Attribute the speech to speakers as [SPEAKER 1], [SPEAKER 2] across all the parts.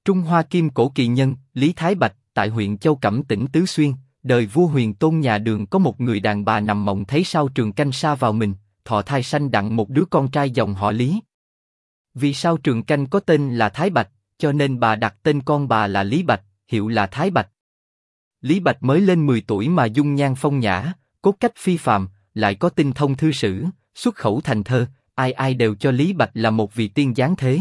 [SPEAKER 1] Trung Hoa Kim Cổ kỳ nhân, Lý Thái Bạch, tại huyện Châu Cẩm tỉnh Tứ Xuyên, đời vua Huyền Tôn nhà Đường có một người đàn bà nằm mộng thấy sao Trường Canh sa vào mình, thọ thai sanh đặng một đứa con trai dòng họ Lý. Vì sao Trường Canh có tên là Thái Bạch, cho nên bà đặt tên con bà là Lý Bạch, hiệu là Thái Bạch. Lý Bạch mới lên 10 tuổi mà dung nhan phong nhã, cốt cách phi phàm, lại có tinh thông thư sử, xuất khẩu thành thơ, ai ai đều cho Lý Bạch là một vị tiên giáng thế.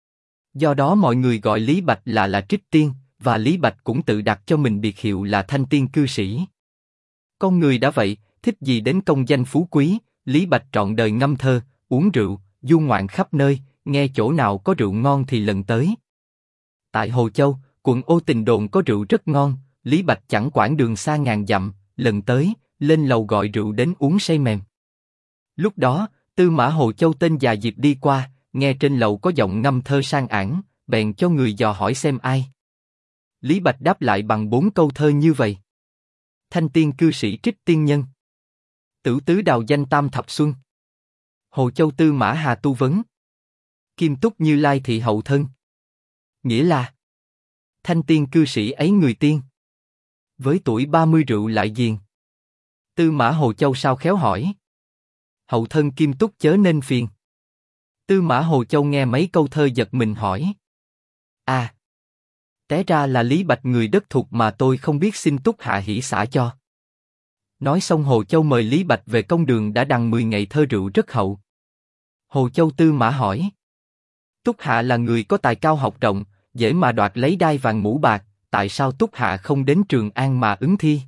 [SPEAKER 1] Do đó mọi người gọi Lý Bạch là Trích Tiên, và Lý Bạch cũng tự đặt cho mình biệt hiệu là Thanh Tiên cư sĩ. Con người đã vậy, thích gì đến công danh phú quý, Lý Bạch trọn đời ngâm thơ, uống rượu, du ngoạn khắp nơi, nghe chỗ nào có rượu ngon thì lần tới. Tại Hồ Châu, quận Ô Tình đồn có rượu rất ngon, Lý Bạch chẳng quản đường xa ngàn dặm, lần tới, lên lầu gọi rượu đến uống say mềm. Lúc đó, Tư Mã Hồ Châu tên Già Diệp đi qua, nghe trên lầu có giọng ngâm thơ sang ảng, bèn cho người dò hỏi xem ai. Lý Bạch đáp lại bằng 4 câu thơ như vậy: Thanh Tiên cư sĩ Trích Tiên nhân, Tửu tứ đào danh Tam thập xuân, Hồ Châu Tư Mã Hà tu vấn, Kim Túc Như Lai thị hậu thân. Nghĩa là Thanh Tiên cư sĩ ấy người tiên, với tuổi 30 rượu lại ghiền. Tư Mã Hồ Châu sao khéo hỏi: Hậu thân Kim Túc chớ nên phiền. Tư Mã Hồ Châu nghe mấy câu thơ giật mình hỏi: À, té ra là Lý Bạch người đất thuộc mà tôi không biết, xin Túc hạ hỷ xả cho. Nói xong Hồ Châu mời Lý Bạch về công đường đã đằng 10 ngày thơ rượu rất hậu. Hồ Châu Tư Mã hỏi: Túc hạ là người có tài cao học rộng, dễ mà đoạt lấy đai vàng mũ bạc, tại sao Túc hạ không đến Trường An mà ứng thi?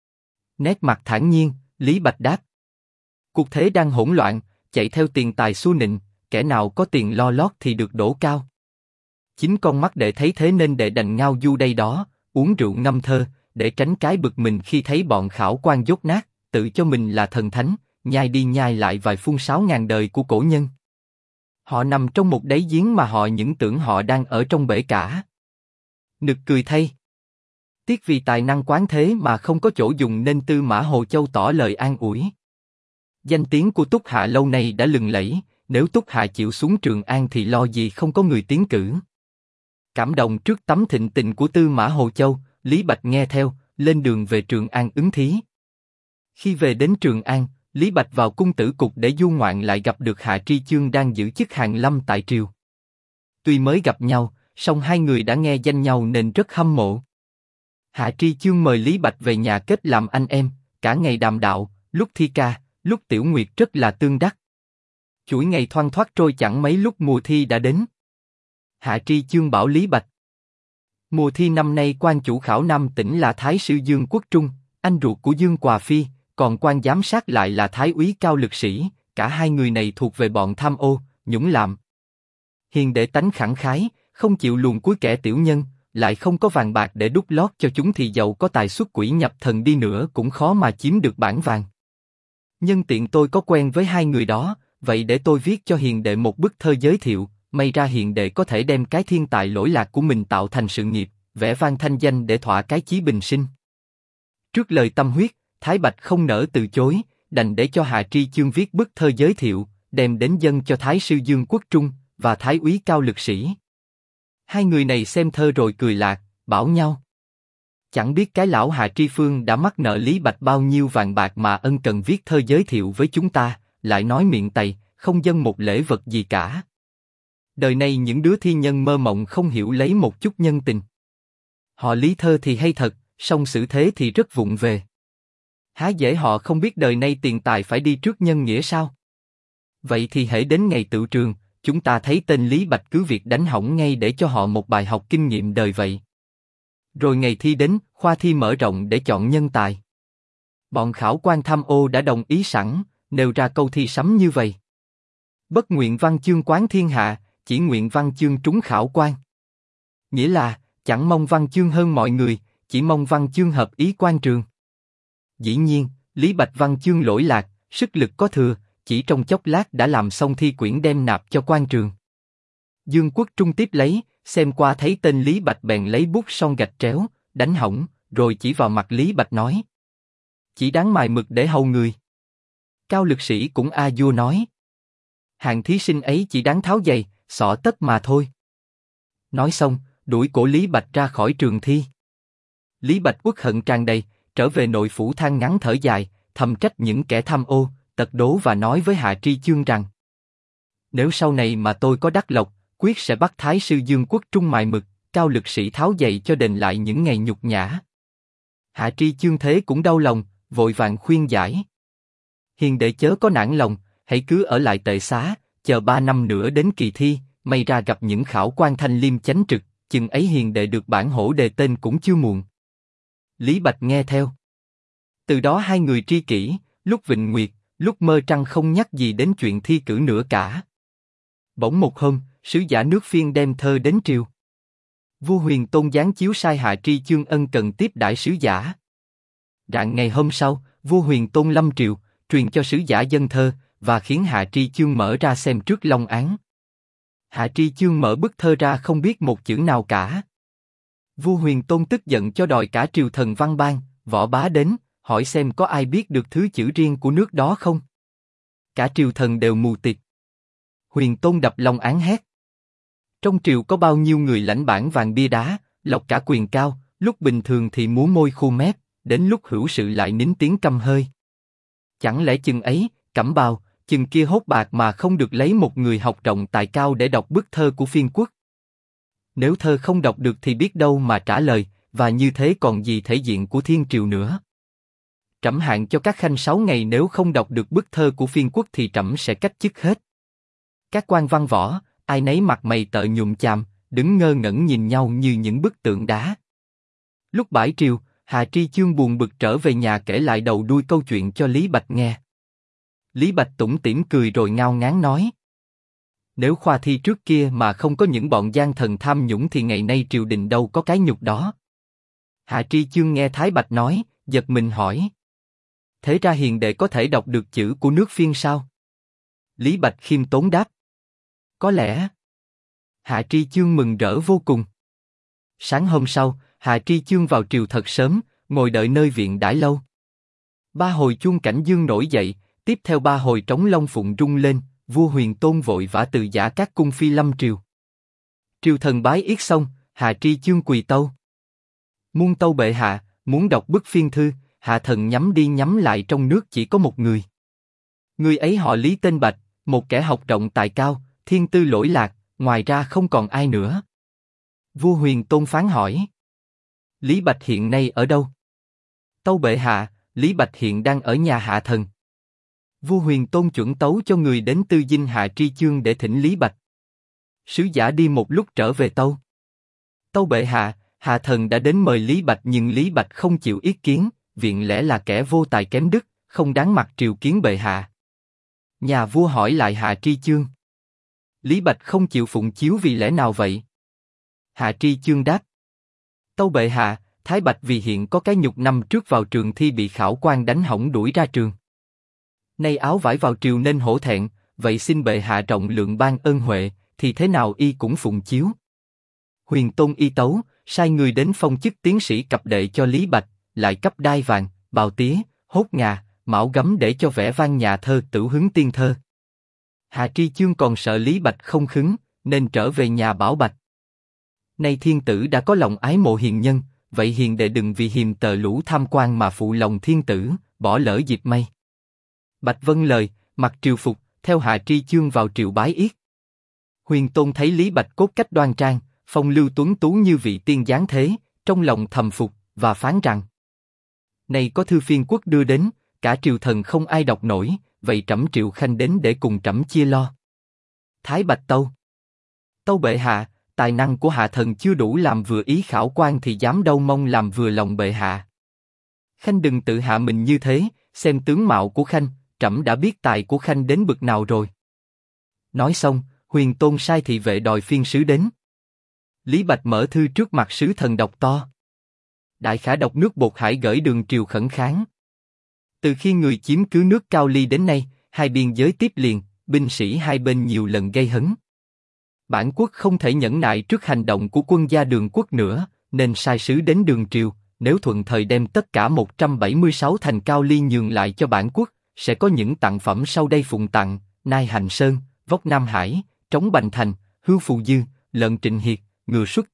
[SPEAKER 1] Nét mặt thản nhiên, Lý Bạch đáp: Cuộc thế đang hỗn loạn, chạy theo tiền tài xu nịnh, kẻ nào có tiền lo lót thì được đổ cao. Chính con mắt đệ thấy thế nên đệ đành ngao du đây đó, uống rượu ngâm thơ, để tránh cái bực mình khi thấy bọn khảo quan dốt nát, tự cho mình là thần thánh, nhai đi nhai lại vài phun 6.000 đời của cổ nhân. Họ nằm trong một đáy giếng mà họ những tưởng họ đang ở trong bể cả. Nực cười thay. Tiếc vì tài năng quán thế mà không có chỗ dùng nên Tư Mã Hồ Châu tỏ lời an ủi. Danh tiếng của Túc hạ lâu nay đã lừng lẫy, nếu Túc hạ chịu xuống Trường An thì lo gì không có người tiến cử. Cảm động trước tấm thịnh tình của Tư Mã Hồ Châu, Lý Bạch nghe theo, lên đường về Trường An ứng thí. Khi về đến Trường An, Lý Bạch vào cung tử cục để du ngoạn lại gặp được Hạ Tri Chương đang giữ chức hàn lâm tại triều. Tuy mới gặp nhau, song hai người đã nghe danh nhau nên rất hâm mộ. Hạ Tri Chương mời Lý Bạch về nhà kết làm anh em, cả ngày đàm đạo, lúc thi ca, lúc tiểu nguyệt rất là tương đắc. Chuỗi ngày thoăn thoắt trôi chẳng mấy lúc mùa thi đã đến. Hạ Tri Chương bảo Lý Bạch: Mùa thi năm nay quan chủ khảo Nam tỉnh là Thái sư Dương Quốc Trung, anh ruột của Dương Quà Phi, còn quan giám sát lại là Thái úy Cao Lực Sĩ, cả hai người này thuộc về bọn tham ô, nhũng lạm. Hiền đệ tánh khẳng khái, không chịu luồn cuối kẻ tiểu nhân, lại không có vàng bạc để đút lót cho chúng thì giàu có tài xuất quỷ nhập thần đi nữa cũng khó mà chiếm được bảng vàng. Nhân tiện tôi có quen với hai người đó, vậy để tôi viết cho hiền đệ một bức thơ giới thiệu, may ra hiền đệ có thể đem cái thiên tài lỗi lạc của mình tạo thành sự nghiệp, vẽ vang thanh danh để thỏa cái chí bình sinh. Trước lời tâm huyết, Thái Bạch không nỡ từ chối, đành để cho Hạ Tri Chương viết bức thơ giới thiệu, đem đến dâng cho Thái sư Dương Quốc Trung và Thái úy Cao Lực Sĩ. Hai người này xem thơ rồi cười lạc, bảo nhau: Chẳng biết cái lão Hạ Tri Phương đã mắc nợ Lý Bạch bao nhiêu vàng bạc mà ân cần viết thơ giới thiệu với chúng ta, lại nói miệng tày, không dâng một lễ vật gì cả. Đời này những đứa thi nhân mơ mộng không hiểu lấy một chút nhân tình. Họ lý thơ thì hay thật, song xử thế thì rất vụng về. Há dễ họ không biết đời nay tiền tài phải đi trước nhân nghĩa sao? Vậy thì hễ đến ngày tựu trường, chúng ta thấy tên Lý Bạch cứ việc đánh hỏng ngay để cho họ một bài học kinh nghiệm đời vậy. Rồi ngày thi đến, khoa thi mở rộng để chọn nhân tài. Bọn khảo quan tham ô đã đồng ý sẵn, nêu ra câu thi sắm như vậy: Bất nguyện văn chương quán thiên hạ, chỉ nguyện văn chương trúng khảo quan. Nghĩa là, chẳng mong văn chương hơn mọi người, chỉ mong văn chương hợp ý quan trường. Dĩ nhiên, Lý Bạch văn chương lỗi lạc, sức lực có thừa, chỉ trong chốc lát đã làm xong thi quyển đem nạp cho quan trường. Dương Quốc Trung tiếp lấy, xem qua thấy tên Lý Bạch bèn lấy bút son gạch tréo, đánh hỏng, rồi chỉ vào mặt Lý Bạch nói: Chỉ đáng mài mực để hầu người. Cao Lực Sĩ cũng a vua nói: Hạng thí sinh ấy chỉ đáng tháo giày, xỏ tất mà thôi. Nói xong, đuổi cổ Lý Bạch ra khỏi trường thi. Lý Bạch uất hận tràn đầy, trở về nội phủ than ngắn thở dài, thầm trách những kẻ tham ô, tật đố và nói với Hạ Tri Chương rằng: nếu sau này mà tôi có đắc lộc, quyết sẽ bắt Thái sư Dương Quốc Trung mài mực, cao lực sĩ tháo dậy cho đền lại những ngày nhục nhã. Hạ Tri Chương thế cũng đau lòng, vội vàng khuyên giải: hiền đệ chớ có nản lòng, hãy cứ ở lại Tệ Xá, chờ 3 năm nữa đến kỳ thi, may ra gặp những khảo quan thanh liêm chánh trực, chừng ấy hiền đệ được bản hổ đề tên cũng chưa muộn. Lý Bạch nghe theo. Từ đó hai người tri kỷ, lúc vịnh nguyệt, lúc mơ trăng, không nhắc gì đến chuyện thi cử nữa cả. Bỗng một hôm, sứ giả nước Phiên đem thơ đến triều. Vua Huyền Tôn giáng chiếu sai Hạ Tri Chương ân cần tiếp đãi sứ giả. Rạng ngày hôm sau, vua Huyền Tôn lâm triều, truyền cho sứ giả dân thơ và khiến Hạ Tri Chương mở ra xem trước long án. Hạ Tri Chương mở bức thơ ra không biết một chữ nào cả. Vua Huyền Tôn tức giận cho đòi cả triều thần văn ban, võ bá đến, hỏi xem có ai biết được thứ chữ riêng của nước đó không. Cả triều thần đều mù tịt. Huyền Tôn đập long án hét: trong triều có bao nhiêu người lãnh bản vàng bia đá, lộc cả quyền cao, lúc bình thường thì múa môi khô mép, đến lúc hữu sự lại nín tiếng câm hơi. Chẳng lẽ chừng ấy, cẩm bào, chừng kia hốt bạc mà không được lấy một người học rộng tài cao để đọc bức thơ của phiên quốc? Nếu thơ không đọc được thì biết đâu mà trả lời, và như thế còn gì thể diện của thiên triều nữa. Trẫm hạn cho các khanh 6 ngày, nếu không đọc được bức thơ của phiên quốc thì trẫm sẽ cách chức hết. Các quan văn võ, ai nấy mặt mày tợ nhùm chàm, đứng ngơ ngẩn nhìn nhau như những bức tượng đá. Lúc bãi triều, Hạ Tri Chương buồn bực trở về nhà kể lại đầu đuôi câu chuyện cho Lý Bạch nghe. Lý Bạch tủm tỉm cười rồi ngao ngán nói: nếu khoa thi trước kia mà không có những bọn gian thần tham nhũng thì ngày nay triều đình đâu có cái nhục đó. Hạ Tri Chương nghe Thái Bạch nói, giật mình hỏi: thế ra hiền đệ có thể đọc được chữ của nước Phiên sao? Lý Bạch khiêm tốn đáp: có lẽ. Hạ Tri Chương mừng rỡ vô cùng. Sáng hôm sau, Hạ Tri Chương vào triều thật sớm, ngồi đợi nơi viện đãi lâu. 3 hồi chuông cảnh dương nổi dậy, tiếp theo 3 hồi trống long phụng rung lên, vua Huyền Tôn vội vã từ giã các cung phi lâm triều. Triều thần bái yết xong, Hạ Tri Chương quỳ tâu: muôn tâu bệ hạ, muốn đọc bức phiên thư. Hạ thần nhắm đi nhắm lại, trong nước chỉ có một người. Người ấy họ Lý tên Bạch, một kẻ học rộng tài cao, thiên tư lỗi lạc, ngoài ra không còn ai nữa. Vua Huyền Tôn phán hỏi: Lý Bạch hiện nay ở đâu? Tâu bệ hạ, Lý Bạch hiện đang ở nhà hạ thần. Vua Huyền Tôn chuẩn tấu cho người đến tư dinh Hạ Tri Chương để thỉnh Lý Bạch. Sứ giả đi một lúc trở về tâu: tâu bệ hạ, hạ thần đã đến mời Lý Bạch nhưng Lý Bạch không chịu yết kiến, viện lẽ là kẻ vô tài kém đức, không đáng mặt triều kiến bệ hạ. Nhà vua hỏi lại Hạ Tri Chương: Lý Bạch không chịu phụng chiếu vì lẽ nào vậy? Hạ Tri Chương đáp: tâu bệ hạ, Thái Bạch vì hiện có cái nhục năm trước vào trường thi bị khảo quan đánh hỏng đuổi ra trường. Nay áo vải vào triều nên hổ thẹn, vậy xin bệ hạ rộng lượng ban ơn huệ, thì thế nào y cũng phụng chiếu. Huyền Tôn y tấu, sai người đến phong chức tiến sĩ cập đệ cho Lý Bạch, lại cấp đai vàng, bào tía, hốt ngà, mão gấm để cho vẽ vang nhà thơ Tửu Hứng Tiên Thơ. Hạ Tri Chương còn sợ Lý Bạch không khứng, nên trở về nhà bảo Bạch: nay thiên tử đã có lòng ái mộ hiền nhân, vậy hiền đệ đừng vì hiềm tờ lũ tham quan mà phụ lòng thiên tử, bỏ lỡ dịp may. Bạch vâng lời, mặc triều phục, theo Hạ Tri Chương vào triều bái yết. Huyền Tôn thấy Lý Bạch cốt cách đoan trang, phong lưu tuấn tú như vị tiên giáng thế, trong lòng thầm phục và phán rằng: nay có thư phiên quốc đưa đến, cả triều thần không ai đọc nổi, vậy trẫm triệu khanh đến để cùng trẫm chia lo. Thái Bạch tâu: tâu bệ hạ, tài năng của hạ thần chưa đủ làm vừa ý khảo quan thì dám đâu mong làm vừa lòng bệ hạ. Khanh đừng tự hạ mình như thế, xem tướng mạo của khanh, trẫm đã biết tài của khanh đến bực nào rồi. Nói xong, Huyền Tôn sai thị vệ đòi phiên sứ đến. Lý Bạch mở thư trước mặt sứ thần đọc to: đại khả độc nước Bột Hải gửi đường triều khẩn kháng. Từ khi người chiếm cứ nước Cao Ly đến nay, hai biên giới tiếp liền, binh sĩ hai bên nhiều lần gây hấn. Bản quốc không thể nhẫn nại trước hành động của quân gia Đường quốc nữa, nên sai sứ đến Đường triều, nếu thuận thời đem tất cả 176 thành Cao Ly nhường lại cho bản quốc, sẽ có những tặng phẩm sau đây phụng tặng: nai Hành Sơn, vóc Nam Hải, trống Bành Thành, hươu Phù Dư, lợn Trịnh Hiệt, ngựa Xuất Tân,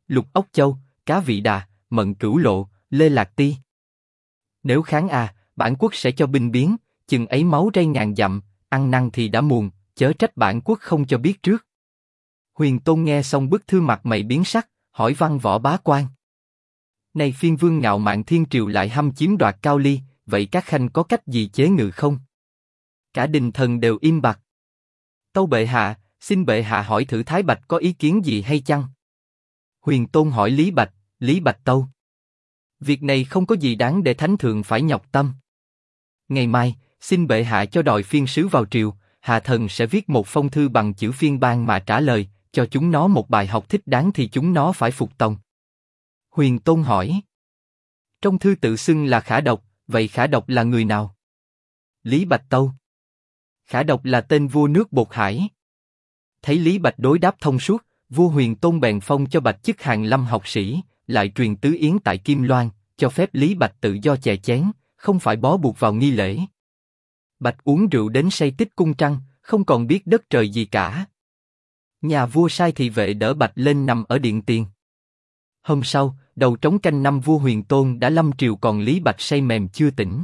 [SPEAKER 1] Lục Ốc Châu, Cá Vị Đà, Mận Cửu Lộ, Lê Lạc Ti. Nếu kháng bản quốc sẽ cho binh biến, chừng ấy máu rây ngàn dặm, ăn năn thì đã muộn, chớ trách bản quốc không cho biết trước. Huyền Tôn nghe xong bức thư mặt mày biến sắc, hỏi Văn Võ Bá Quan. Này phiên vương ngạo mạn thiên triều lại hăm chiếm đoạt Cao Ly, vậy các khanh có cách gì chế ngự không? Cả đình thần đều im bặt. Tâu bệ hạ, xin bệ hạ hỏi thử Thái Bạch có ý kiến gì hay chăng? Huyền Tôn hỏi Lý Bạch tâu. Việc này không có gì đáng để thánh thượng phải nhọc tâm. Ngày mai, xin bệ hạ cho đòi phiên sứ vào triều, hạ thần sẽ viết một phong thư bằng chữ phiên bang mà trả lời, cho chúng nó một bài học thích đáng thì chúng nó phải phục tòng. Huyền Tôn hỏi. Trong thư tự xưng là Khả Độc, vậy Khả Độc là người nào? Lý Bạch tâu. Khả Độc là tên vua nước Bột Hải. Thấy Lý Bạch đối đáp thông suốt, vua Huyền Tôn bèn phong cho Bạch chức Hàn Lâm học sĩ, lại truyền tứ yến tại Kim Loan, cho phép Lý Bạch tự do chè chén, không phải bó buộc vào nghi lễ. Bạch uống rượu đến say tích cung trăng, không còn biết đất trời gì cả. Nhà vua sai thị vệ đỡ Bạch lên nằm ở điện tiền. Hôm sau, đầu trống canh năm vua Huyền Tôn đã lâm triều còn Lý Bạch say mềm chưa tỉnh.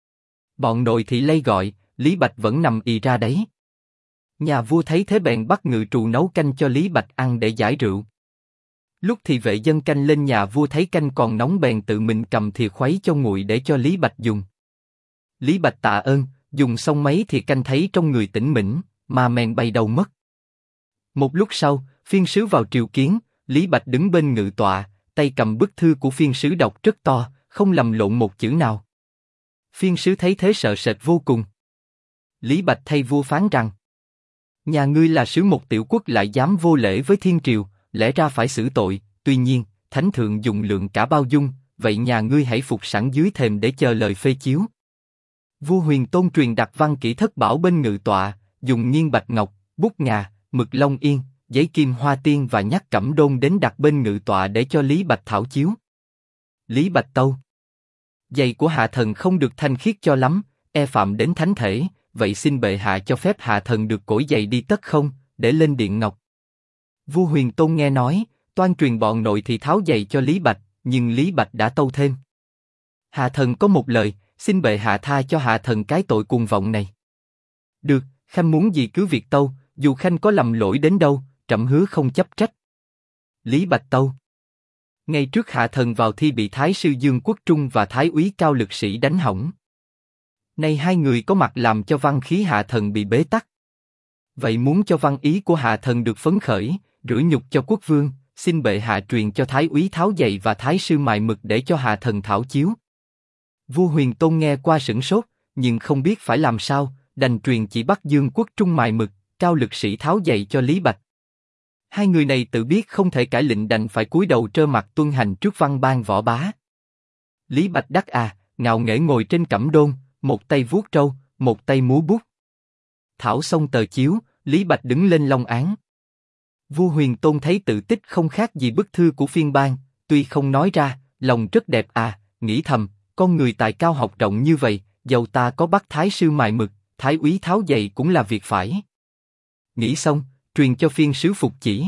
[SPEAKER 1] Bọn nội thị lay gọi, Lý Bạch vẫn nằm ì ra đấy. Nhà vua thấy thế bèn bắt ngự trù nấu canh cho Lý Bạch ăn để giải rượu. Lúc thị vệ dâng canh lên nhà vua thấy canh còn nóng bèn tự mình cầm thìa khuấy cho nguội để cho Lý Bạch dùng. Lý Bạch tạ ơn, dùng xong mấy thìa canh thấy trong người tỉnh mĩnh, mà mèn bay đầu mất. Một lúc sau, phiên sứ vào triều kiến, Lý Bạch đứng bên ngự tọa, tay cầm bức thư của phiên sứ đọc rất to, không lầm lộn một chữ nào. Phiên sứ thấy thế sợ sệt vô cùng. Lý Bạch thay vua phán rằng: nhà ngươi là sứ một tiểu quốc lại dám vô lễ với thiên triều, lẽ ra phải xử tội. Tuy nhiên, thánh thượng dùng lượng cả bao dung, vậy nhà ngươi hãy phục sẵn dưới thềm để chờ lời phê chiếu. Vua Huyền Tôn truyền đặt văn kỹ thất bảo bên ngự tọa, dùng nghiên bạch ngọc, bút ngà, mực long yên, giấy kim hoa tiên và nhắc cẩm đôn đến đặt bên ngự tọa để cho Lý Bạch thảo chiếu. Lý Bạch tâu: giày của hạ thần không được thanh khiết cho lắm, e phạm đến thánh thể, vậy xin bệ hạ cho phép hạ thần được cởi giày đi tất không, để lên điện ngọc. Vua Huyền Tôn nghe nói, toan truyền bọn nội thị tháo giày cho Lý Bạch, nhưng Lý Bạch đã tâu thêm: hạ thần có một lời, xin bệ hạ tha cho hạ thần cái tội cuồng vọng này. Được, khanh muốn gì cứ việc tâu, dù khanh có lầm lỗi đến đâu, trẫm hứa không chấp trách. Lý Bạch tâu: ngày trước hạ thần vào thi bị Thái sư Dương Quốc Trung và Thái úy Cao Lực Sĩ đánh hỏng. Nay hai người có mặt làm cho văn khí hạ thần bị bế tắc. Vậy muốn cho văn ý của hạ thần được phấn khởi, rửa nhục cho quốc vương, xin bệ hạ truyền cho Thái úy tháo giày và Thái sư mài mực để cho hạ thần thảo chiếu. Vua Huyền Tôn nghe qua sửng sốt, nhưng không biết phải làm sao, đành truyền chỉ bắt Dương Quốc Trung mài mực, Cao Lực Sĩ tháo giày cho Lý Bạch. Hai người này tự biết không thể cãi lệnh đành phải cúi đầu trơ mặt tuân hành trước văn ban võ bá. Lý Bạch đắc ngạo nghễ ngồi trên cẩm đôn, một tay vuốt râu, một tay múa bút. Thảo xong tờ chiếu, Lý Bạch đứng lên long án. Vua Huyền Tôn thấy tự tích không khác gì bức thư của phiên bang, tuy không nói ra, lòng rất đẹp nghĩ thầm, con người tài cao học rộng như vậy, dầu ta có bắt Thái sư mài mực, Thái úy tháo giày cũng là việc phải. Nghĩ xong, truyền cho phiên sứ phục chỉ.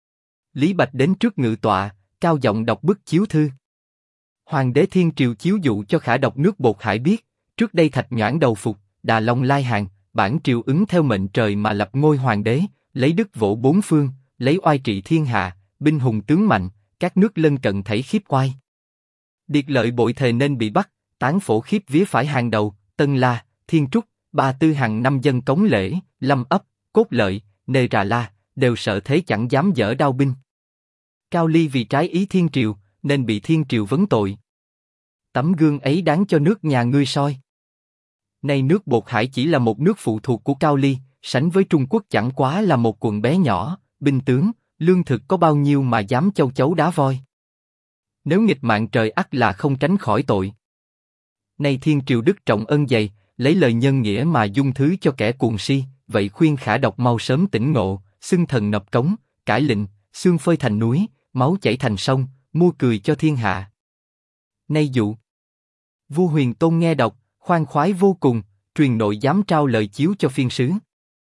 [SPEAKER 1] Lý Bạch đến trước ngự tọa, cao giọng đọc bức chiếu thư. Hoàng đế thiên triều chiếu dụ cho Khả Độc nước Bột Hải biết, trước đây Thạch Nhoãn đầu phục, Đà Long lai hàng, bản triều ứng theo mệnh trời mà lập ngôi hoàng đế, lấy đức vỗ bốn phương, lấy oai trị thiên hạ, binh hùng tướng mạnh, các nước lân cận thảy khiếp oai. Điệt Lợi bội thề nên bị bắt, tán phổ khiếp vía phải hàng đầu, Tân La, Thiên Trúc, Ba Tư hàng năm dân cống lễ, Lâm Ấp, Cốt Lợi, Nê Rà La, đều sợ thế chẳng dám dở đao binh. Cao Ly vì trái ý thiên triều, nên bị thiên triều vấn tội. Tấm gương ấy đáng cho nước nhà ngươi soi. Nay nước Bột Hải chỉ là một nước phụ thuộc của Cao Ly, sánh với Trung Quốc chẳng quá là một quận bé nhỏ, binh tướng, lương thực có bao nhiêu mà dám châu chấu đá voi. Nếu nghịch mạng trời ắt là không tránh khỏi tội. Nay thiên triều đức trọng ân dày, lấy lời nhân nghĩa mà dung thứ cho kẻ cuồng si, vậy khuyên Khả Độc mau sớm tỉnh ngộ, xưng thần nộp cống, cải lệnh, xương phơi thành núi, máu chảy thành sông, mua cười cho thiên hạ. Nay dụ. Vua Huyền Tôn nghe đọc, khoan khoái vô cùng, truyền nội dám trao lời chiếu cho phiên sứ.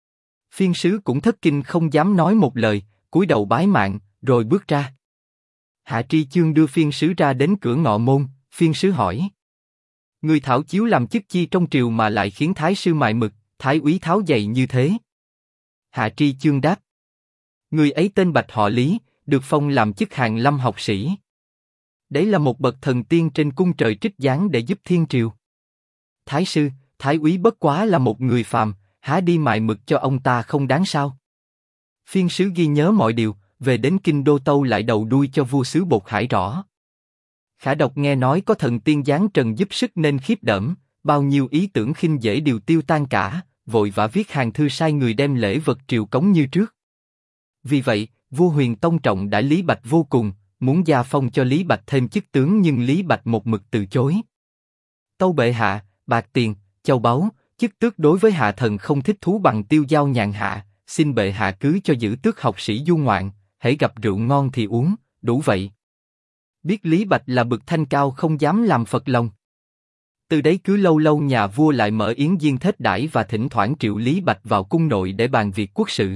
[SPEAKER 1] Phiên sứ cũng thất kinh không dám nói một lời, cúi đầu bái mạng, rồi bước ra. Hạ Tri Chương đưa phiên sứ ra đến cửa ngọ môn, phiên sứ hỏi. Người thảo chiếu làm chức chi trong triều mà lại khiến thái sư mài mực, thái úy tháo giày như thế? Hạ Tri Chương đáp. Người ấy tên Bạch họ Lý, được phong làm chức Hàn Lâm học sĩ. Đấy là một bậc thần tiên trên cung trời trích giáng để giúp thiên triều. Thái sư, thái úy bất quá là một người phàm, há đi mài mực cho ông ta không đáng sao? Phiên sứ ghi nhớ mọi điều, về đến kinh đô tâu lại đầu đuôi cho vua xứ Bột Hải rõ. Khả Độc nghe nói có thần tiên giáng trần giúp sức nên khiếp đảm, bao nhiêu ý tưởng khinh dễ đều tiêu tan cả, vội vã viết hàng thư sai người đem lễ vật triều cống như trước. Vì vậy, vua Huyền Tông trọng đãi Lý Bạch vô cùng, muốn gia phong cho Lý Bạch thêm chức tướng nhưng Lý Bạch một mực từ chối. Tâu bệ hạ, bạc tiền, châu báu, chức tước đối với hạ thần không thích thú bằng tiêu dao nhàn hạ, xin bệ hạ cứ cho giữ tước học sĩ du ngoạn, hễ gặp rượu ngon thì uống, đủ vậy. Biết Lý Bạch là bậc thanh cao không dám làm phật lòng. Từ đấy cứ lâu lâu nhà vua lại mở yến diên thết đãi và thỉnh thoảng triệu Lý Bạch vào cung nội để bàn việc quốc sự.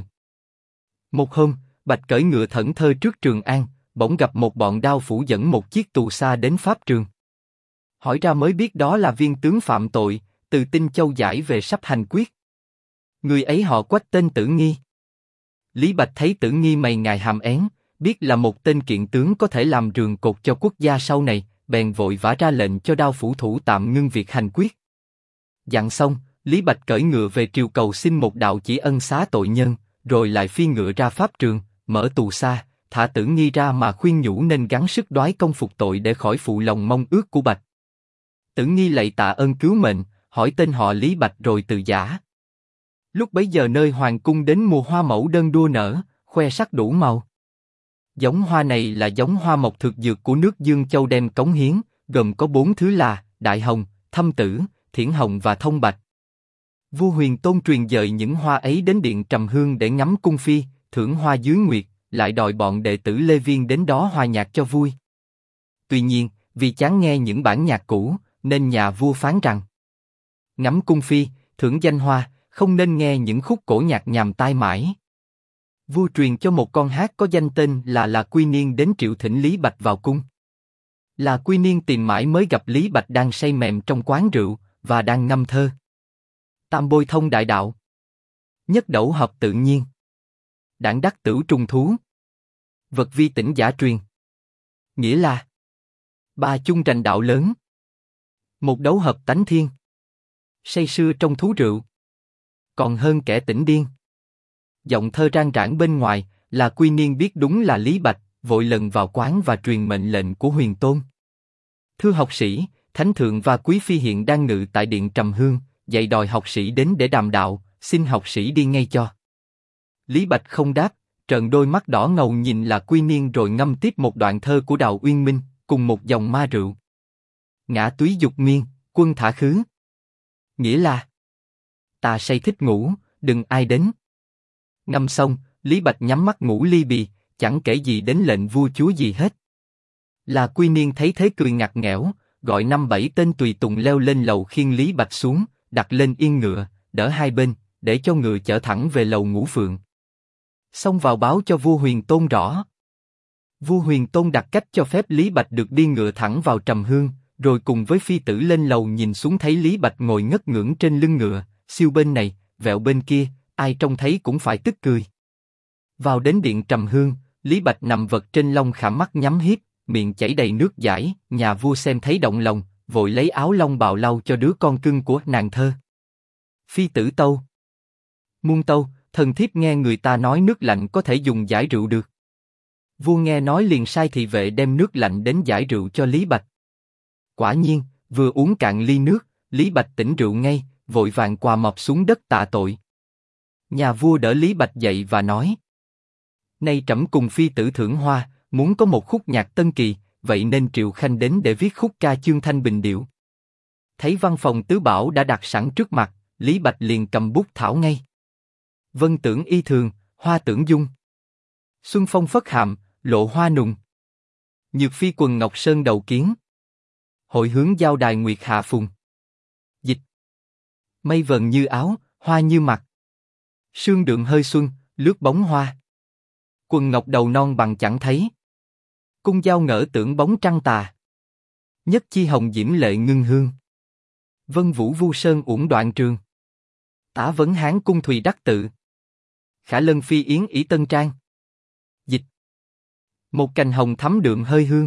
[SPEAKER 1] Một hôm, Bạch cưỡi ngựa thẫn thơ trước Trường An, bỗng gặp một bọn đao phủ dẫn một chiếc tù xa đến pháp trường. Hỏi ra mới biết đó là viên tướng phạm tội, từ Tinh Châu giải về sắp hành quyết. Người ấy họ Quách tên Tử Nghi. Lý Bạch thấy Tử Nghi mày ngài hàm én, biết là một tên kiện tướng có thể làm rường cột cho quốc gia sau này, bèn vội vã ra lệnh cho đao phủ thủ tạm ngưng việc hành quyết. Dặn xong, Lý Bạch cởi ngựa về triều cầu xin một đạo chỉ ân xá tội nhân, rồi lại phi ngựa ra pháp trường, mở tù xa, thả Tử Nghi ra mà khuyên nhủ nên gắng sức đoái công phục tội để khỏi phụ lòng mong ước của Bạch. Tử Nghi lạy tạ ơn cứu mệnh, hỏi tên họ Lý Bạch rồi từ giả. Lúc bấy giờ nơi hoàng cung đến mùa hoa mẫu đơn đua nở, khoe sắc đủ màu. Giống hoa này là giống hoa mộc thực dược của nước Dương Châu đem cống hiến, gồm có 4 thứ là đại hồng, thâm tử, thiển hồng và thông bạch. Vua Huyền Tôn truyền dời những hoa ấy đến điện Trầm Hương để ngắm cung phi, thưởng hoa dưới nguyệt, lại đòi bọn đệ tử Lê Viên đến đó hòa nhạc cho vui. Tuy nhiên, vì chán nghe những bản nhạc cũ, nên nhà vua phán rằng ngắm cung phi, thưởng danh hoa, không nên nghe những khúc cổ nhạc nhàm tai mãi. Vua truyền cho một con hát có danh tên là Quy Niên đến triệu thỉnh Lý Bạch vào cung. Là Quy Niên tìm mãi mới gặp Lý Bạch đang say mềm trong quán rượu và đang ngâm thơ. Tam bôi thông đại đạo, nhất đẩu hợp tự nhiên, đảng đắc tửu trùng thú, vật vi tỉnh giả truyền. Nghĩa là ba chung tranh đạo lớn, một đấu hợp tánh thiên, say sưa trong thú rượu, còn hơn kẻ tỉnh điên. Giọng thơ rang rãng bên ngoài, là Quy Niên biết đúng là Lý Bạch, vội lần vào quán và truyền mệnh lệnh của Huyền Tôn. Thưa học sĩ, Thánh Thượng và Quý Phi hiện đang ngự tại điện Trầm Hương, dạy đòi học sĩ đến để đàm đạo, xin học sĩ đi ngay cho. Lý Bạch không đáp, trợn đôi mắt đỏ ngầu nhìn là Quy Niên rồi ngâm tiếp một đoạn thơ của Đào Uyên Minh, cùng một dòng ma rượu. Ngã túy dục miên, quân thả khứ. Nghĩa là ta say thích ngủ, đừng ai đến. Ngâm xong, Lý Bạch nhắm mắt ngủ li bì, chẳng kể gì đến lệnh vua chúa gì hết. Là Quy Niên thấy thế cười ngặt nghẽo, gọi 5-7 tên tùy tùng leo lên lầu khiêng Lý Bạch xuống, đặt lên yên ngựa, đỡ hai bên, để cho ngựa chở thẳng về lầu Ngũ Phượng. Xong vào báo cho vua Huyền Tôn rõ. Vua Huyền Tôn đặt cách cho phép Lý Bạch được đi ngựa thẳng vào Trầm Hương, rồi cùng với phi tử lên lầu nhìn xuống thấy Lý Bạch ngồi ngất ngưỡng trên lưng ngựa, siêu bên này, vẹo bên kia, ai trông thấy cũng phải tức cười. Vào đến điện Trầm Hương, Lý Bạch nằm vật trên lông khảm mắt nhắm hiếp, miệng chảy đầy nước dãi, nhà vua xem thấy động lòng, vội lấy áo lông bào lau cho đứa con cưng của nàng thơ. Phi tử tâu. Muôn tâu, thần thiếp nghe người ta nói nước lạnh có thể dùng giải rượu được. Vua nghe nói liền sai thị vệ đem nước lạnh đến giải rượu cho Lý Bạch. Quả nhiên, vừa uống cạn ly nước, Lý Bạch tỉnh rượu ngay, vội vàng quỳ mọp xuống đất tạ tội. Nhà vua đỡ Lý Bạch dậy và nói: Nay trẫm cùng phi tử thưởng hoa, muốn có một khúc nhạc tân kỳ, vậy nên triệu khanh đến để viết khúc ca chương thanh bình điệu. Thấy văn phòng tứ bảo đã đặt sẵn trước mặt, Lý Bạch liền cầm bút thảo ngay. Vân tưởng y thường, hoa tưởng dung. Xuân phong phất hàm, lộ hoa nùng. Nhược phi quần ngọc sơn đầu kiến. Hội hướng giao đài nguyệt hạ phùng. Dịch. Mây vần như áo, hoa như mặt. Sương đượm hơi xuân, lướt bóng hoa. Quần ngọc đầu non bằng chẳng thấy. Cung dao ngỡ tưởng bóng trăng tà. Nhất chi hồng diễm lệ ngưng hương. Vân vũ vu sơn uổng đoạn trường. Tả vấn hán cung thùy đắc tự. Khả lân phi yến ỷ tân trang. Dịch. Một cành hồng thắm đượm hơi hương.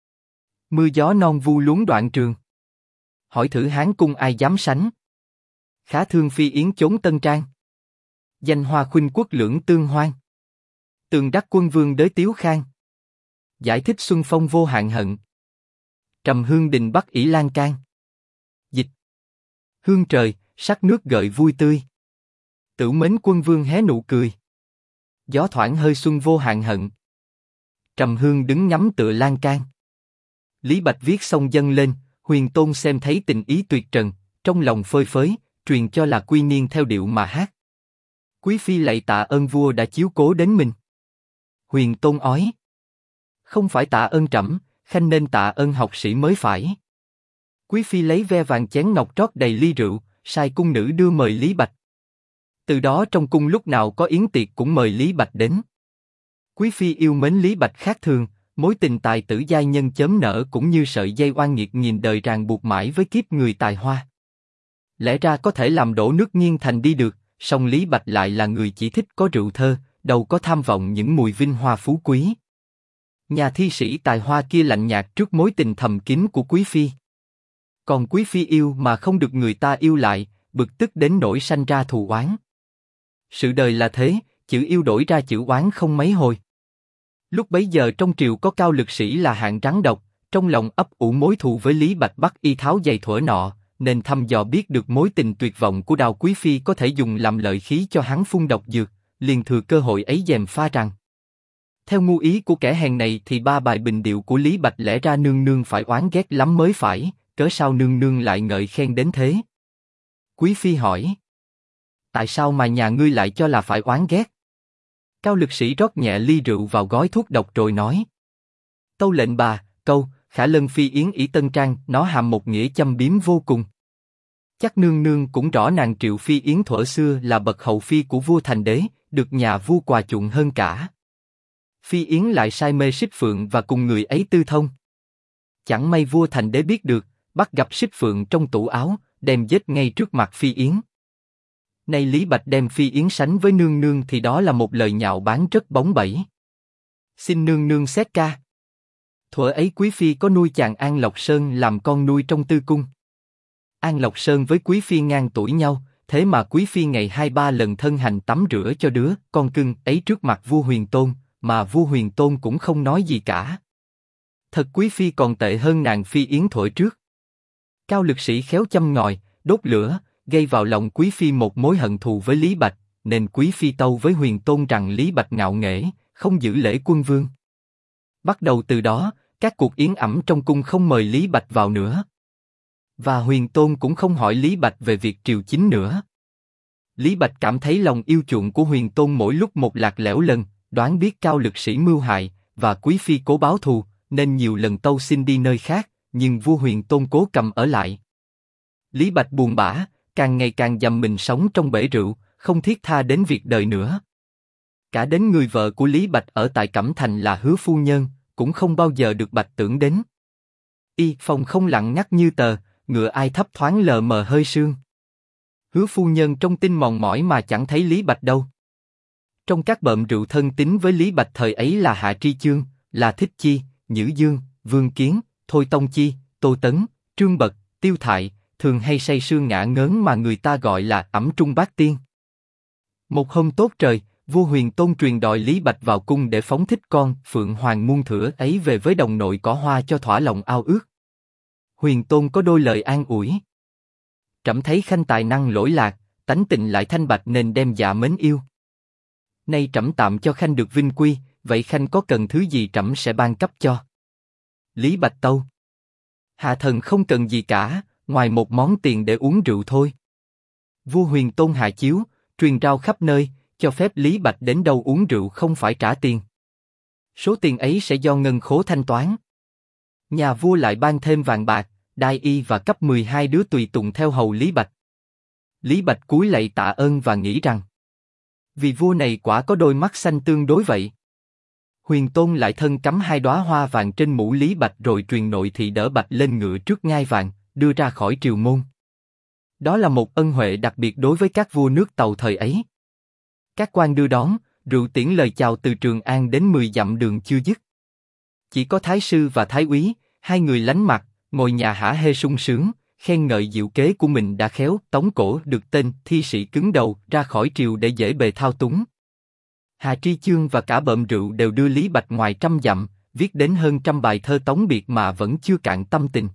[SPEAKER 1] Mưa gió non vu luống đoạn trường. Hỏi thử hán cung ai dám sánh. Khá thương phi yến chốn tân trang. Danh hoa khuynh quốc lưỡng tương hoan. Tường đắc quân vương đới tiếu khang. Giải thích xuân phong vô hạn hận. Trầm hương đình bắc ỷ lan can. Dịch. Hương trời, sắc nước gợi vui tươi. Tửu mến quân vương hé nụ cười. Gió thoảng hơi xuân vô hạn hận. Trầm hương đứng ngắm tựa lan can. Lý Bạch viết xong dâng lên, Huyền Tôn xem thấy tình ý tuyệt trần, trong lòng phơi phới, truyền cho là quy niên theo điệu mà hát. Quý phi lạy tạ ơn vua đã chiếu cố đến mình. Huyền Tôn ói. Không phải tạ ơn trẫm, khanh nên tạ ơn học sĩ mới phải. Quý phi lấy ve vàng chén ngọc trót đầy ly rượu, sai cung nữ đưa mời Lý Bạch. Từ đó trong cung lúc nào có yến tiệc cũng mời Lý Bạch đến. Quý phi yêu mến Lý Bạch khác thường, mối tình tài tử giai nhân chớm nở cũng như sợi dây oan nghiệt nghìn đời ràng buộc mãi với kiếp người tài hoa. Lẽ ra có thể làm đổ nước nghiêng thành đi được, song Lý Bạch lại là người chỉ thích có rượu thơ, đâu có tham vọng những mùi vinh hoa phú quý. Nhà thi sĩ tài hoa kia lạnh nhạt trước mối tình thầm kín của quý phi. Còn quý phi yêu mà không được người ta yêu lại, bực tức đến nỗi sanh ra thù oán. Sự đời là thế, chữ yêu đổi ra chữ oán không mấy hồi. Lúc bấy giờ trong triều có cao lực sĩ là hạng rắn độc, trong lòng ấp ủ mối thù với Lý Bạch bắt y tháo giày thuở nọ, nên thăm dò biết được mối tình tuyệt vọng của Đào quý phi có thể dùng làm lợi khí cho hắn phun độc dược, liền thừa cơ hội ấy gièm pha rằng. Theo ngu ý của kẻ hèn này thì ba bài bình điệu của Lý Bạch lẽ ra nương nương phải oán ghét lắm mới phải, cớ sao nương nương lại ngợi khen đến thế? Quý phi hỏi. Tại sao mà nhà ngươi lại cho là phải oán ghét? Cao lực sĩ rót nhẹ ly rượu vào gói thuốc độc rồi nói. Tâu lệnh bà, câu, khả lân phi yến ỷ tân trang, nó hàm một nghĩa châm biếm vô cùng. Chắc nương nương cũng rõ nàng Triệu phi yến thuở xưa là bậc hậu phi của vua thành đế, được nhà vua quà chuộng hơn cả. Phi yến lại say mê Xích Phượng và cùng người ấy tư thông. Chẳng may vua thành đế biết được, bắt gặp Xích Phượng trong tủ áo, đem giết ngay trước mặt phi yến. Nay Lý Bạch đem phi yến sánh với nương nương thì đó là một lời nhạo báng rất bóng bẩy. Xin nương nương xét ca. Thuở ấy quý phi có nuôi chàng An Lộc Sơn làm con nuôi trong tư cung. An Lộc Sơn với quý phi ngang tuổi nhau, thế mà quý phi ngày 2-3 lần thân hành tắm rửa cho đứa con cưng ấy trước mặt vua Huyền Tôn, mà vua Huyền Tôn cũng không nói gì cả. Thật quý phi còn tệ hơn nàng phi yến thuở trước. Cao lực sĩ khéo châm ngòi, đốt lửa, gây vào lòng quý phi một mối hận thù với Lý Bạch, nên quý phi tâu với Huyền Tôn rằng Lý Bạch ngạo nghễ, không giữ lễ quân vương. Bắt đầu từ đó, các cuộc yến ẩm trong cung không mời Lý Bạch vào nữa. Và Huyền Tôn cũng không hỏi Lý Bạch về việc triều chính nữa. Lý Bạch cảm thấy lòng yêu chuộng của Huyền Tôn mỗi lúc một lạc lẽo lần, đoán biết cao lực sĩ mưu hại, và quý phi cố báo thù, nên nhiều lần tâu xin đi nơi khác, nhưng vua Huyền Tôn cố cầm ở lại. Lý Bạch buồn bã, càng ngày càng dầm mình sống trong bể rượu, không thiết tha đến việc đời nữa. Cả đến người vợ của Lý Bạch ở tại Cẩm Thành là Hứa phu nhân, cũng không bao giờ được Bạch tưởng đến. Y phòng không lặng ngắt như tờ, ngựa ai thấp thoáng lờ mờ hơi sương. Hứa phu nhân trong tinh mòn mỏi mà chẳng thấy Lý Bạch đâu. Trong các bợm rượu thân tín với Lý Bạch thời ấy là Hạ Tri Chương, là Thích Chi, Nhữ Dương, Vương Kiến, Thôi Tông Chi, Tô Tấn, Trương Bật, Tiêu Thại, thường hay say sưa ngả ngớn mà người ta gọi là ẩm trung bát tiên. Một hôm tốt trời, vua Huyền Tôn truyền đòi Lý Bạch vào cung để phóng thích con Phượng Hoàng muôn thửa ấy về với đồng nội cỏ hoa cho thỏa lòng ao ước. Huyền Tôn có đôi lời an ủi. Trẫm thấy khanh tài năng lỗi lạc, tánh tình lại thanh bạch nên đem dạ mến yêu. Nay trẫm tạm cho khanh được vinh quy, vậy khanh có cần thứ gì trẫm sẽ ban cấp cho. Lý Bạch tâu. Hạ thần không cần gì cả, ngoài một món tiền để uống rượu thôi. Vua Huyền Tôn hạ chiếu, truyền rao khắp nơi, cho phép Lý Bạch đến đâu uống rượu không phải trả tiền. Số tiền ấy sẽ do ngân khố thanh toán. Nhà vua lại ban thêm vàng bạc, đai y và cấp 12 đứa tùy tùng theo hầu Lý Bạch. Lý Bạch cúi lạy tạ ơn và nghĩ rằng, vì vua này quả có đôi mắt xanh tương đối vậy. Huyền Tôn lại thân cắm 2 đóa hoa vàng trên mũ Lý Bạch rồi truyền nội thị đỡ Bạch lên ngựa trước ngai vàng, đưa ra khỏi triều môn. Đó là một ân huệ đặc biệt đối với các vua nước Tàu thời ấy. Các quan đưa đón, rượu tiễn lời chào từ Trường An đến 10 dặm đường chưa dứt. Chỉ có Thái sư và Thái úy, 2 người lánh mặt, ngồi nhà hả hê sung sướng, khen ngợi diệu kế của mình đã khéo tống cổ được tên thi sĩ cứng đầu ra khỏi triều để dễ bề thao túng. Hà Tri Chương và cả bợm rượu đều đưa Lý Bạch ngoài 100 dặm, viết đến hơn 100 bài thơ tống biệt mà vẫn chưa cạn tâm tình.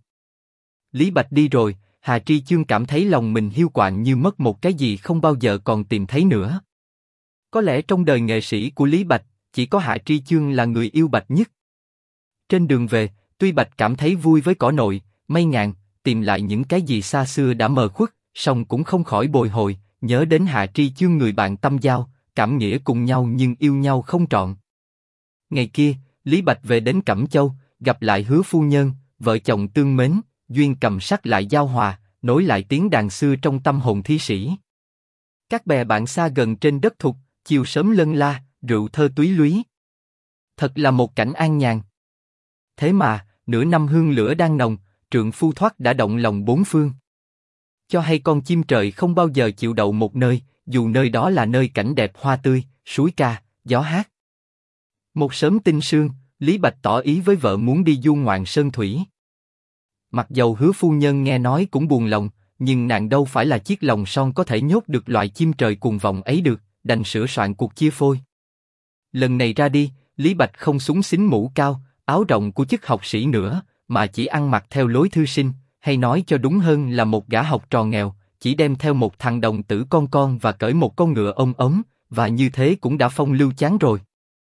[SPEAKER 1] Lý Bạch đi rồi, Hà Tri Chương cảm thấy lòng mình hiu quạnh như mất một cái gì không bao giờ còn tìm thấy nữa. Có lẽ trong đời nghệ sĩ của Lý Bạch, chỉ có Hà Tri Chương là người yêu Bạch nhất. Trên đường về, tuy Bạch cảm thấy vui với cỏ nội, mây ngàn, tìm lại những cái gì xa xưa đã mờ khuất, song cũng không khỏi bồi hồi, nhớ đến Hà Tri Chương người bạn tâm giao, cảm nghĩa cùng nhau nhưng yêu nhau không trọn. Ngày kia, Lý Bạch về đến Cẩm Châu, gặp lại Hứa phu nhân, vợ chồng tương mến, duyên cầm sắc lại giao hòa, nối lại tiếng đàn xưa trong tâm hồn thi sĩ. Các bè bạn xa gần trên đất thục, chiều sớm lân la, rượu thơ túy lúy. Thật là một cảnh an nhàn. Thế mà, nửa năm hương lửa đang nồng, trượng phu thoát đã động lòng bốn phương. Cho hay con chim trời không bao giờ chịu đậu một nơi, dù nơi đó là nơi cảnh đẹp hoa tươi, suối ca, gió hát. Một sớm tinh sương, Lý Bạch tỏ ý với vợ muốn đi du ngoạn sơn thủy. Mặc dầu Hứa phu nhân nghe nói cũng buồn lòng, nhưng nàng đâu phải là chiếc lồng son có thể nhốt được loài chim trời cuồng vọng ấy được, đành sửa soạn cuộc chia phôi. Lần này ra đi, Lý Bạch không xúng xính mũ cao, áo rộng của chức học sĩ nữa, mà chỉ ăn mặc theo lối thư sinh, hay nói cho đúng hơn là một gã học trò nghèo, chỉ đem theo một thằng đồng tử con và cởi một con ngựa ôm ống, và như thế cũng đã phong lưu chán rồi.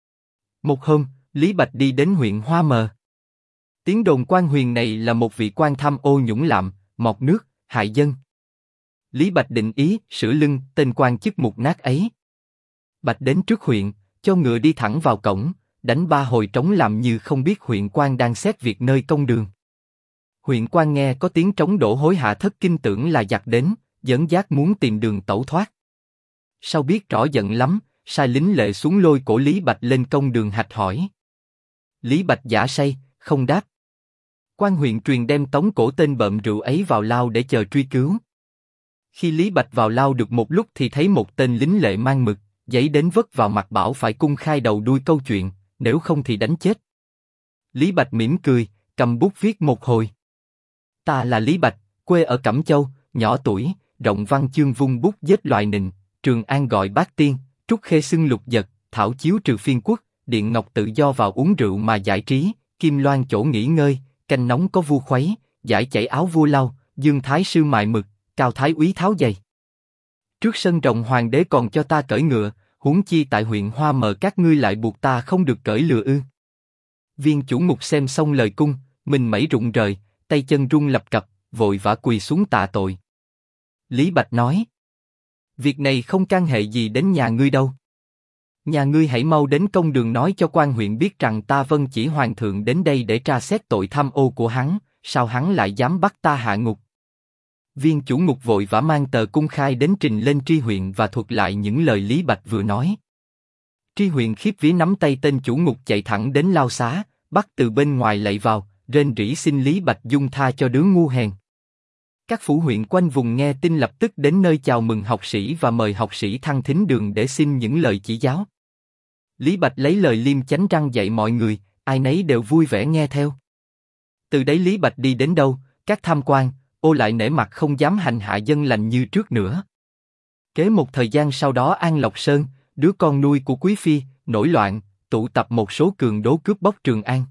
[SPEAKER 1] Một hôm, Lý Bạch đi đến huyện Hoa Mờ. Tiếng đồn quan huyền này là một vị quan tham ô nhũng lạm, mọt nước, hại dân. Lý Bạch định ý sửa lưng tên quan chức mục nát ấy. Bạch đến trước huyện, cho ngựa đi thẳng vào cổng, đánh 3 hồi trống làm như không biết huyện quan đang xét việc nơi công đường. Huyện quan nghe có tiếng trống đổ hối hả thất kinh tưởng là giặc đến, dấn giác muốn tìm đường tẩu thoát. Sau biết rõ giận lắm, sai lính lệ xuống lôi cổ Lý Bạch lên công đường hạch hỏi. Lý Bạch giả say, không đáp. Quan huyện truyền đem tống cổ tên bợm rượu ấy vào lao để chờ truy cứu. Khi Lý Bạch vào lao được một lúc thì thấy một tên lính lệ mang mực, giấy đến vất vào mặt bảo phải cung khai đầu đuôi câu chuyện, nếu không thì đánh chết. Lý Bạch mỉm cười, cầm bút viết một hồi. Ta là Lý Bạch, quê ở Cẩm Châu, nhỏ tuổi, rộng văn chương vung bút giết loài nịnh, Trường An gọi bát tiên, Trúc Khê xưng lục giật, Thảo chiếu trừ phiên quốc, Điện Ngọc tự do vào uống rượu mà giải trí, Kim Loan chỗ nghỉ ngơi, canh nóng có vua khuấy, giải chảy áo vua lau, Dương Thái sư mài mực, Cao Thái úy tháo giày. Trước sân rồng hoàng đế còn cho ta cởi ngựa, huống chi tại huyện Hoa Mờ các ngươi lại buộc ta không được cởi lừa ư? Viên chủ mục xem xong lời cung, mình mẩy rụng rời, tay chân run lập cập, vội vã quỳ xuống tạ tội. Lý Bạch nói: việc này không can hệ gì đến nhà ngươi đâu. Nhà ngươi hãy mau đến công đường nói cho quan huyện biết rằng ta vâng chỉ hoàng thượng đến đây để tra xét tội tham ô của hắn, sao hắn lại dám bắt ta hạ ngục? Viên chủ ngục vội vã mang tờ cung khai đến trình lên tri huyện và thuật lại những lời Lý Bạch vừa nói. Tri huyện khiếp vía nắm tay tên chủ ngục chạy thẳng đến lao xá, bắt từ bên ngoài lạy vào, rên rỉ xin Lý Bạch dung tha cho đứa ngu hèn. Các phủ huyện quanh vùng nghe tin lập tức đến nơi chào mừng học sĩ và mời học sĩ thăng thính đường để xin những lời chỉ giáo. Lý Bạch lấy lời liêm chánh răn dạy mọi người, ai nấy đều vui vẻ nghe theo. Từ đấy Lý Bạch đi đến đâu, các tham quan, ô lại nể mặt không dám hành hạ dân lành như trước nữa. Kế một thời gian sau đó An Lộc Sơn, đứa con nuôi của quý phi, nổi loạn, tụ tập một số cường đố cướp bóc Trường An.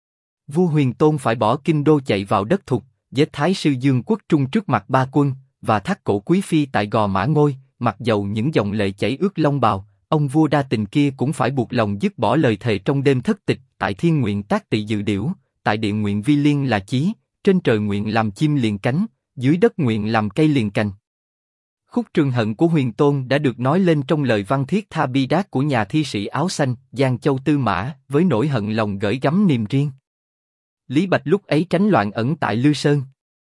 [SPEAKER 1] Vua Huyền Tôn phải bỏ kinh đô chạy vào đất Thục, giết Thái sư Dương Quốc Trung trước mặt ba quân, và thắt cổ quý phi tại Gò Mã Ngôi. Mặc dầu những dòng lệ chảy ướt lông bào, ông vua đa tình kia cũng phải buộc lòng dứt bỏ lời thề trong đêm thất tịch. Tại thiên nguyện tác tỵ dự điểu, tại địa nguyện vi liên là chí, trên trời nguyện làm chim liền cánh, dưới đất nguyện làm cây liền cành. Khúc trường hận của Huyền Tôn đã được nói lên trong lời văn thiết tha bi đát của nhà thi sĩ áo xanh Giang Châu Tư Mã, với nỗi hận lòng gởi gắm niềm riêng. Lý Bạch lúc ấy tránh loạn ẩn tại Lư Sơn.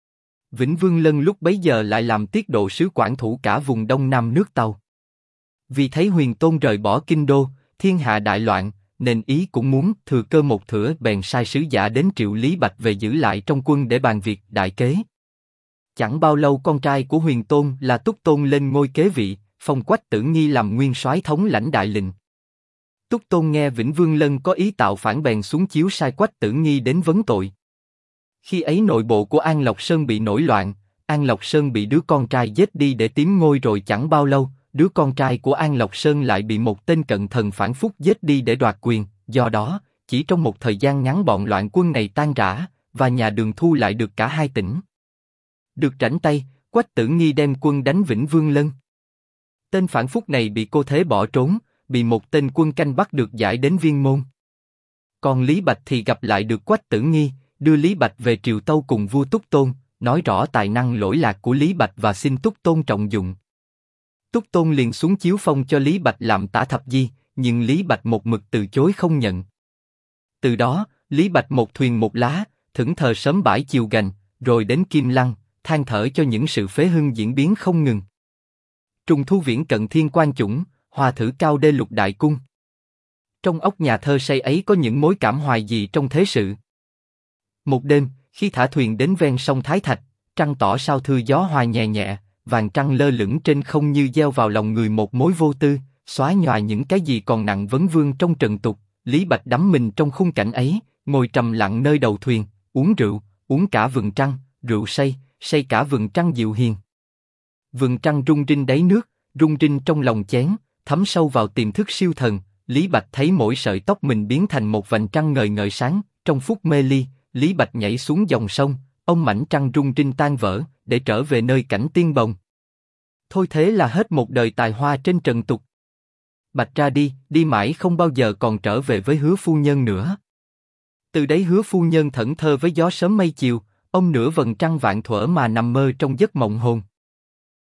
[SPEAKER 1] Vĩnh Vương Lân lúc bấy giờ lại làm tiết độ sứ quản thủ cả vùng đông nam nước Tàu. Vì thấy Huyền Tôn rời bỏ kinh đô, thiên hạ đại loạn, nên ý cũng muốn thừa cơ một thửa, bèn sai sứ giả đến triệu Lý Bạch về giữ lại trong quân để bàn việc đại kế. Chẳng bao lâu con trai của Huyền Tôn là Túc Tôn lên ngôi kế vị, phong Quách Tử Nghi làm nguyên soái thống lãnh đại lình. Túc Tôn nghe Vĩnh Vương Lân có ý tạo phản bèn xuống chiếu sai Quách Tử Nghi đến vấn tội. Khi ấy nội bộ của An Lộc Sơn bị nổi loạn, An Lộc Sơn bị đứa con trai giết đi để tiếm ngôi, rồi chẳng bao lâu, đứa con trai của An Lộc Sơn lại bị một tên cận thần phản phúc giết đi để đoạt quyền. Do đó, chỉ trong một thời gian ngắn bọn loạn quân này tan rã, và nhà Đường thu lại được cả hai tỉnh. Được rảnh tay, Quách Tử Nghi đem quân đánh Vĩnh Vương Lân. Tên phản phúc này bị cô thế bỏ trốn, bị một tên quân canh bắt được giải đến Viên Môn. Còn Lý Bạch thì gặp lại được Quách Tử Nghi, đưa Lý Bạch về Triều Tâu cùng vua Túc Tôn, nói rõ tài năng lỗi lạc của Lý Bạch và xin Túc Tôn trọng dụng. Túc Tôn liền xuống chiếu phong cho Lý Bạch làm tả thập di, nhưng Lý Bạch một mực từ chối không nhận. Từ đó, Lý Bạch một thuyền một lá, thẫn thờ sớm bãi chiều gành, rồi đến Kim Lăng, than thở cho những sự phế hưng diễn biến không ngừng. Trùng thu viễn cận thiên quan chủng, hòa thử cao đê lục đại cung. Trong óc nhà thơ say ấy có những mối cảm hoài gì trong thế sự. Một đêm, khi thả thuyền đến ven sông Thái Thạch, trăng tỏ sao thư gió hòa nhẹ nhẹ, vàng trăng lơ lửng trên không như gieo vào lòng người một mối vô tư, xóa nhòa những cái gì còn nặng vấn vương trong trần tục. Lý Bạch đắm mình trong khung cảnh ấy, ngồi trầm lặng nơi đầu thuyền, uống rượu, uống cả vầng trăng, rượu say, say cả vầng trăng dịu hiền. Vầng trăng rung rinh đáy nước, rung rinh trong lòng chén, thấm sâu vào tiềm thức siêu thần. Lý Bạch thấy mỗi sợi tóc mình biến thành một vành trăng ngời ngời sáng. Trong phút mê ly, Lý Bạch nhảy xuống dòng sông, ông mảnh trăng rung rinh tan vỡ, để trở về nơi cảnh tiên bồng. Thôi thế là hết một đời tài hoa trên trần tục. Bạch ra đi, đi mãi không bao giờ còn trở về với Hứa phu nhân nữa. Từ đấy Hứa phu nhân thẫn thờ với gió sớm mây chiều, ông nửa vầng trăng vạn thuở mà nằm mơ trong giấc mộng hồn.